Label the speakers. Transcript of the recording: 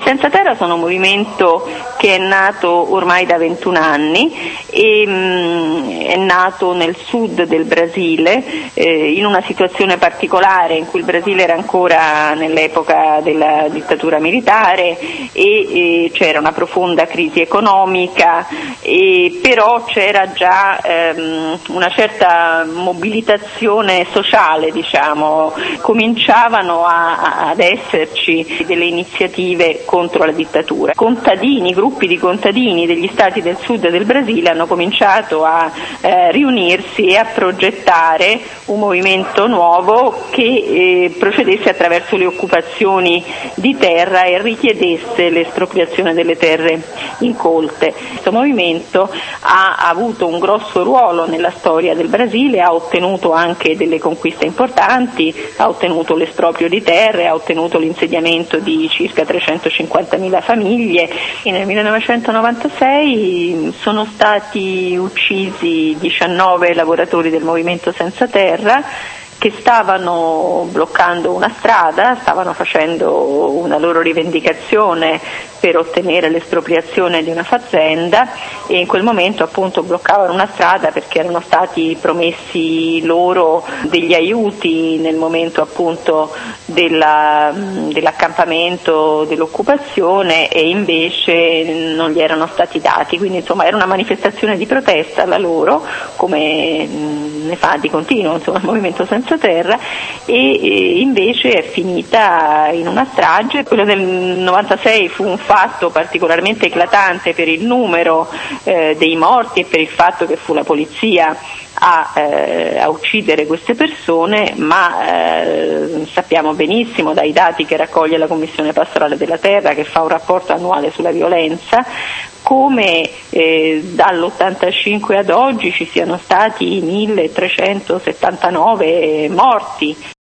Speaker 1: Senza Terra sono un movimento che è nato ormai da 21 anni e è nato nel sud del Brasile, in una situazione particolare in cui il Brasile era ancora nell'epoca della dittatura militare e c'era una profonda crisi economica, però c'era già una certa mobilitazione sociale, diciamo, cominciavano ad esserci delle iniziative contro la dittatura. Gruppi di contadini degli stati del sud del Brasile hanno cominciato a riunirsi e a progettare un movimento nuovo che procedesse attraverso le occupazioni di terra e richiedesse l'espropriazione delle terre incolte. Questo movimento ha avuto un grosso ruolo nella storia del Brasile, ha ottenuto anche delle conquiste importanti, ha ottenuto l'esproprio di terre, ha ottenuto l'insediamento di circa 350.000 famiglie e nel 1996 sono stati uccisi 19 lavoratori del Movimento Senza Terra che stavano bloccando una strada, stavano facendo una loro rivendicazione per ottenere l'espropriazione di una fazenda e in quel momento appunto bloccavano una strada perché erano stati promessi loro degli aiuti nel momento appunto dell'accampamento, dell'occupazione e invece non gli erano stati dati, quindi insomma era una manifestazione di protesta la loro, come ne fa di continuo insomma il Movimento Senza Terra e invece è finita in una strage. Quello del 96 fu un fatto particolarmente eclatante per il numero dei morti e per il fatto che fu la polizia a uccidere queste persone, ma sappiamo benissimo dai dati che raccoglie la Commissione Pastorale della Terra, che fa un rapporto annuale sulla violenza, come dall'85 ad oggi ci siano stati 1379 morti.